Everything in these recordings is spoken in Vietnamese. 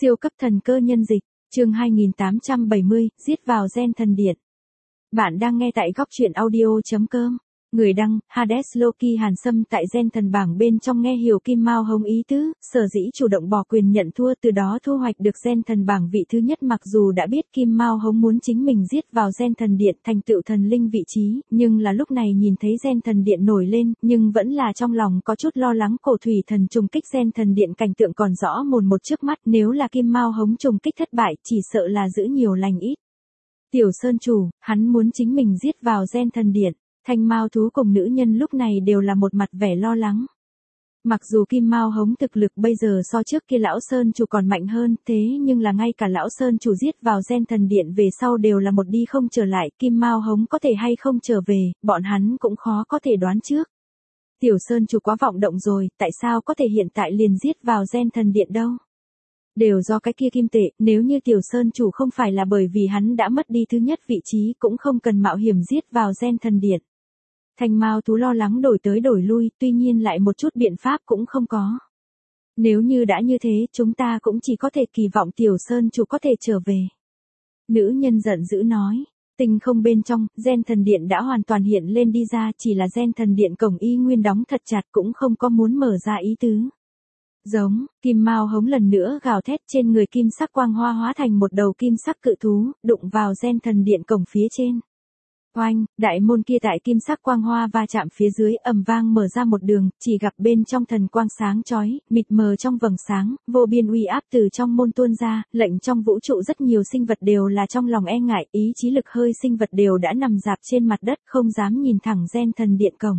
Siêu cấp thần cơ nhân dịch, chương 2870, giết vào gen thần điện. Bạn đang nghe tại góc truyện audio.com. Người đăng, Hades Loki Hàn Sâm tại gen thần bảng bên trong nghe hiểu Kim Mao Hồng ý tứ, sở dĩ chủ động bỏ quyền nhận thua, từ đó thu hoạch được gen thần bảng vị thứ nhất. Mặc dù đã biết Kim Mao Hồng muốn chính mình giết vào gen thần điện thành tựu thần linh vị trí, nhưng là lúc này nhìn thấy gen thần điện nổi lên, nhưng vẫn là trong lòng có chút lo lắng. Cổ thủy thần trùng kích gen thần điện cảnh tượng còn rõ mồn một trước mắt, nếu là Kim Mao Hồng trùng kích thất bại, chỉ sợ là giữ nhiều lành ít. Tiểu Sơn chủ, hắn muốn chính mình giết vào gen thần điện. Thanh Mao thú cùng nữ nhân lúc này đều là một mặt vẻ lo lắng. Mặc dù Kim Mao Hồng thực lực bây giờ so trước kia lão Sơn chủ còn mạnh hơn, thế nhưng là ngay cả lão Sơn chủ giết vào gen thần điện về sau đều là một đi không trở lại. Kim Mao Hồng có thể hay không trở về, bọn hắn cũng khó có thể đoán trước. Tiểu Sơn chủ quá vọng động rồi, tại sao có thể hiện tại liền giết vào gen thần điện đâu? Đều do cái kia kim tệ, nếu như Tiểu Sơn chủ không phải là bởi vì hắn đã mất đi thứ nhất vị trí, cũng không cần mạo hiểm giết vào gen thần điện. Thanh Mao thú lo lắng đổi tới đổi lui, tuy nhiên lại một chút biện pháp cũng không có. Nếu như đã như thế, chúng ta cũng chỉ có thể kỳ vọng Tiểu Sơn chủ có thể trở về. Nữ nhân giận dữ nói, tinh không bên trong, gen thần điện đã hoàn toàn hiện lên đi ra, chỉ là gen thần điện cổng y nguyên đóng thật chặt, cũng không có muốn mở ra ý tứ. Giống, Kim Mao Hồng lần nữa gào thét, trên người kim sắc quang hoa hóa thành một đầu kim sắc cự thú, đụng vào gen thần điện cổng phía trên. Oanh, đại môn kia tại kim sắc quang hoa va chạm phía dưới ầm vang mở ra một đường, chỉ gặp bên trong thần quang sáng chói, mịt mờ trong vầng sáng, vô biên uy áp từ trong môn tuôn ra, lệnh trong vũ trụ rất nhiều sinh vật đều là trong lòng e ngại, ý chí lực hơi sinh vật đều đã nằm rạp trên mặt đất, không dám nhìn thẳng gen thần điện cổng.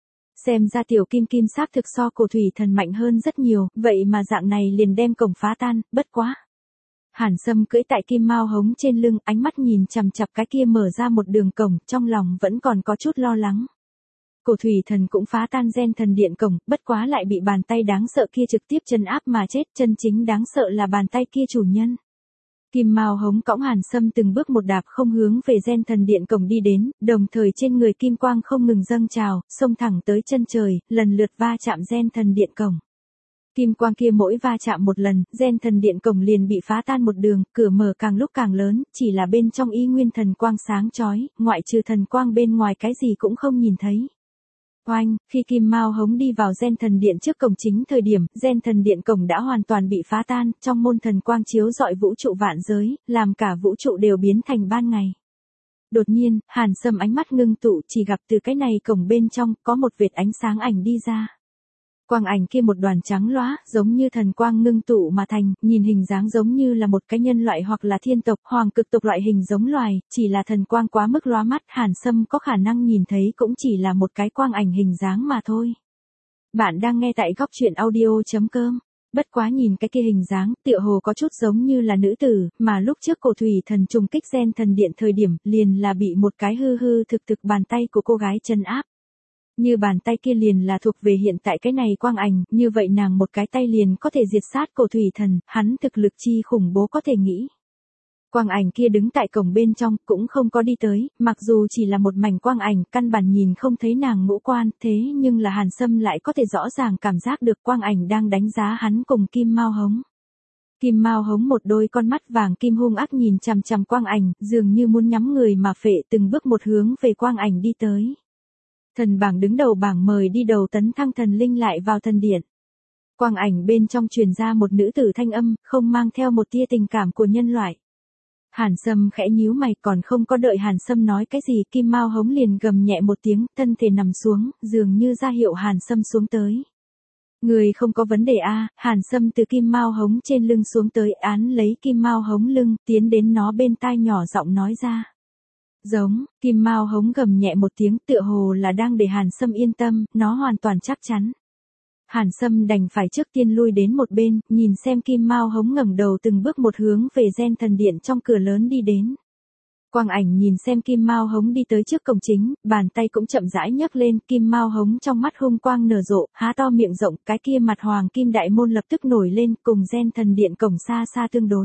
Xem ra tiểu kim kim xác thực so cổ thủy thần mạnh hơn rất nhiều, vậy mà dạng này liền đem cổng phá tan, bất quá. Hàn Sâm cưỡi tại Kim Mao Hồng trên lưng, ánh mắt nhìn chằm chằm cái kia mở ra một đường cổng, trong lòng vẫn còn có chút lo lắng. Cổ thủy thần cũng phá tan gen thần điện cổng, bất quá lại bị bàn tay đáng sợ kia trực tiếp trấn áp mà chết, chân chính đáng sợ là bàn tay kia chủ nhân. Kim Mao Hồng cõng Hàn Sâm từng bước một đạp không hướng về gen thần điện cổng đi đến, đồng thời trên người kim quang không ngừng dâng trào, xông thẳng tới chân trời, lần lượt va chạm gen thần điện cổng. Kim quang kia mỗi va chạm một lần, gen thần điện cổng liền bị phá tan một đường, cửa mở càng lúc càng lớn, chỉ là bên trong y nguyên thần quang sáng chói, ngoại trừ thần quang bên ngoài cái gì cũng không nhìn thấy. Oanh, khi Kim Mao Hồng đi vào gen thần điện trước cổng chính thời điểm, gen thần điện cổng đã hoàn toàn bị phá tan, trong môn thần quang chiếu rọi vũ trụ vạn giới, làm cả vũ trụ đều biến thành ban ngày. Đột nhiên, Hàn Sâm ánh mắt ngưng tụ, chỉ gặp từ cái này cổng bên trong, có một vệt ánh sáng ảnh đi ra. Quang ảnh kia một đoàn trắng lóa, giống như thần quang ngưng tụ mà thành, nhìn hình dáng giống như là một cái nhân loại hoặc là thiên tộc, hoàng cực tộc loại hình giống loài, chỉ là thần quang quá mức lóa mắt, Hàn Sâm có khả năng nhìn thấy cũng chỉ là một cái quang ảnh hình dáng mà thôi. Bạn đang nghe tại góc truyện audio.com. Bất quá nhìn cái kia hình dáng, tựa hồ có chút giống như là nữ tử, mà lúc trước cổ thủy thần trùng kích gen thần điện thời điểm, liền là bị một cái hư hư thực thực bàn tay của cô gái trấn áp. Như bàn tay kia liền là thuộc về hiện tại cái này quang ảnh, như vậy nàng một cái tay liền có thể diệt sát cổ thủy thần, hắn thực lực chi khủng bố có thể nghĩ. Quang ảnh kia đứng tại cổng bên trong, cũng không có đi tới, mặc dù chỉ là một mảnh quang ảnh, căn bản nhìn không thấy nàng ngũ quan, thế nhưng là Hàn Sâm lại có thể rõ ràng cảm giác được quang ảnh đang đánh giá hắn cùng Kim Mao Hồng. Kim Mao Hồng một đôi con mắt vàng kim hung ác nhìn chằm chằm quang ảnh, dường như muốn nhắm người mà phệ, từng bước một hướng về quang ảnh đi tới. Thần bảng đứng đầu bảng mời đi đầu tấn thăng thần linh lại vào thần điện. Quang ảnh bên trong truyền ra một nữ tử thanh âm, không mang theo một tia tình cảm của nhân loại. Hàn Sâm khẽ nhíu mày, còn không có đợi Hàn Sâm nói cái gì, Kim Mao Hồng liền gầm nhẹ một tiếng, thân thể nằm xuống, dường như ra hiệu Hàn Sâm xuống tới. Người không có vấn đề a, Hàn Sâm từ Kim Mao Hồng trên lưng xuống tới, án lấy Kim Mao Hồng lưng, tiến đến nó bên tai nhỏ giọng nói ra. Giống, Kim Mao Hồng gầm nhẹ một tiếng, tựa hồ là đang để Hàn Sâm yên tâm, nó hoàn toàn chắc chắn. Hàn Sâm đành phải trước tiên lui đến một bên, nhìn xem Kim Mao Hồng ngẩng đầu từng bước một hướng về gen thần điện trong cửa lớn đi đến. Quang ảnh nhìn xem Kim Mao Hồng đi tới trước cổng chính, bàn tay cũng chậm rãi nhấc lên, Kim Mao Hồng trong mắt hung quang nở rộ, há to miệng rộng, cái kia mặt hoàng kim đại môn lập tức nổi lên, cùng gen thần điện cổng xa xa tương đối.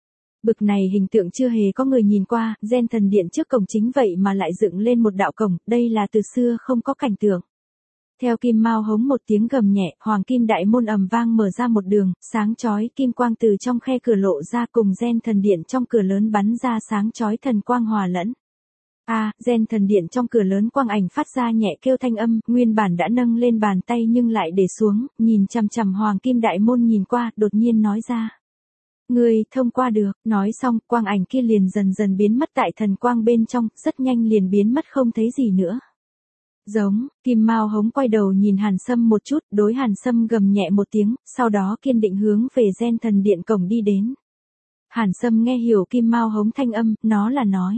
Bực này hình tượng chưa hề có người nhìn qua, gen thần điện trước cổng chính vậy mà lại dựng lên một đạo cổng, đây là từ xưa không có cảnh tượng. Theo kim mao hống một tiếng gầm nhẹ, hoàng kim đại môn ầm vang mở ra một đường, sáng chói kim quang từ trong khe cửa lộ ra cùng gen thần điện trong cửa lớn bắn ra sáng chói thần quang hòa lẫn. Gen thần điện trong cửa lớn quang ảnh phát ra nhẹ kêu thanh âm, nguyên bản đã nâng lên bàn tay nhưng lại để xuống, nhìn chằm chằm hoàng kim đại môn nhìn qua, đột nhiên nói ra. Ngươi thông qua được, nói xong, quang ảnh kia liền dần dần biến mất tại thần quang bên trong, rất nhanh liền biến mất không thấy gì nữa. Giống, kim mao hống quay đầu nhìn Hàn Sâm một chút, đối Hàn Sâm gầm nhẹ một tiếng, sau đó kiên định hướng về gen thần điện cổng đi đến. Hàn Sâm nghe hiểu kim mao hống thanh âm, nó là nói.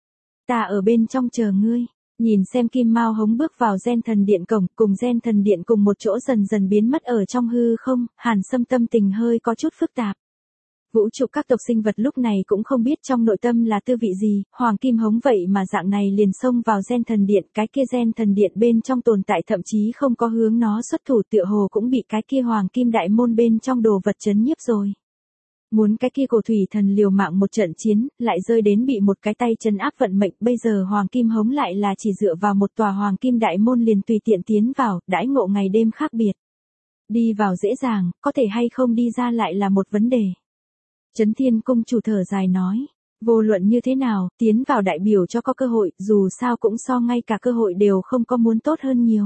Ta ở bên trong chờ ngươi. Nhìn xem kim mao hống bước vào gen thần điện cổng, cùng gen thần điện cùng một chỗ dần dần biến mất ở trong hư không, Hàn Sâm tâm tình hơi có chút phức tạp. Vũ trụ các tộc sinh vật lúc này cũng không biết trong nội tâm là tư vị gì, hoàng kim hống vậy mà dạng này liền xông vào gen thần điện, cái kia gen thần điện bên trong tồn tại thậm chí không có hướng nó xuất thủ, tựa hồ cũng bị cái kia hoàng kim đại môn bên trong đồ vật chấn nhiếp rồi. Muốn cái kia cổ thủy thần liều mạng một trận chiến, lại rơi đến bị một cái tay trấn áp vận mệnh, bây giờ hoàng kim hống lại là chỉ dựa vào một tòa hoàng kim đại môn liền tùy tiện tiến vào, đãi ngộ ngày đêm khác biệt. Đi vào dễ dàng, có thể hay không đi ra lại là một vấn đề. Chấn Thiên Cung chủ thở dài nói, vô luận như thế nào, tiến vào đại biểu cho có cơ hội, dù sao cũng so ngay cả cơ hội đều không có muốn tốt hơn nhiều.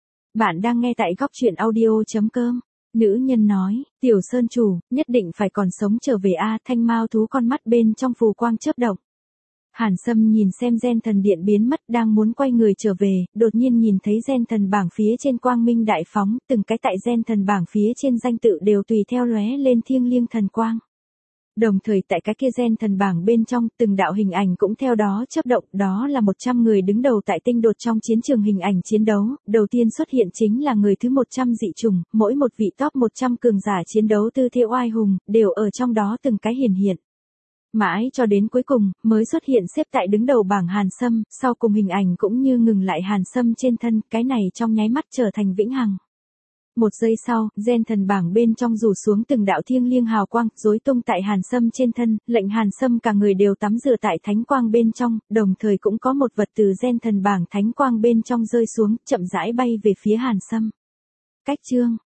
Bạn đang nghe tại góc truyện audio.com. Nữ nhân nói, tiểu sơn chủ, nhất định phải còn sống trở về thanh mao thú con mắt bên trong phù quang chớp động. Hàn Sâm nhìn xem gen thần điện biến mất đang muốn quay người trở về, đột nhiên nhìn thấy gen thần bảng phía trên quang minh đại phóng, từng cái tại gen thần bảng phía trên danh tự đều tùy theo lóe lên thiêng liêng thần quang. Đồng thời tại cái kia gen thần bảng bên trong, từng đạo hình ảnh cũng theo đó chớp động, đó là 100 người đứng đầu tại tinh đột trong chiến trường hình ảnh chiến đấu, đầu tiên xuất hiện chính là người thứ 100 dị chủng, mỗi một vị top 100 cường giả chiến đấu tư thế oai hùng, đều ở trong đó từng cái hiển hiện. Mãi cho đến cuối cùng, mới xuất hiện xếp tại đứng đầu bảng Hàn Sâm, sau cùng hình ảnh cũng như ngừng lại Hàn Sâm trên thân, cái này trong nháy mắt trở thành vĩnh hằng. Một giây sau, gen thần bảng bên trong rủ xuống từng đạo thiêng liêng hào quang, rối tung tại Hàn Sâm trên thân, lệnh Hàn Sâm cả người đều tắm rửa tại thánh quang bên trong, đồng thời cũng có một vật từ gen thần bảng thánh quang bên trong rơi xuống, chậm rãi bay về phía Hàn Sâm. Cách chương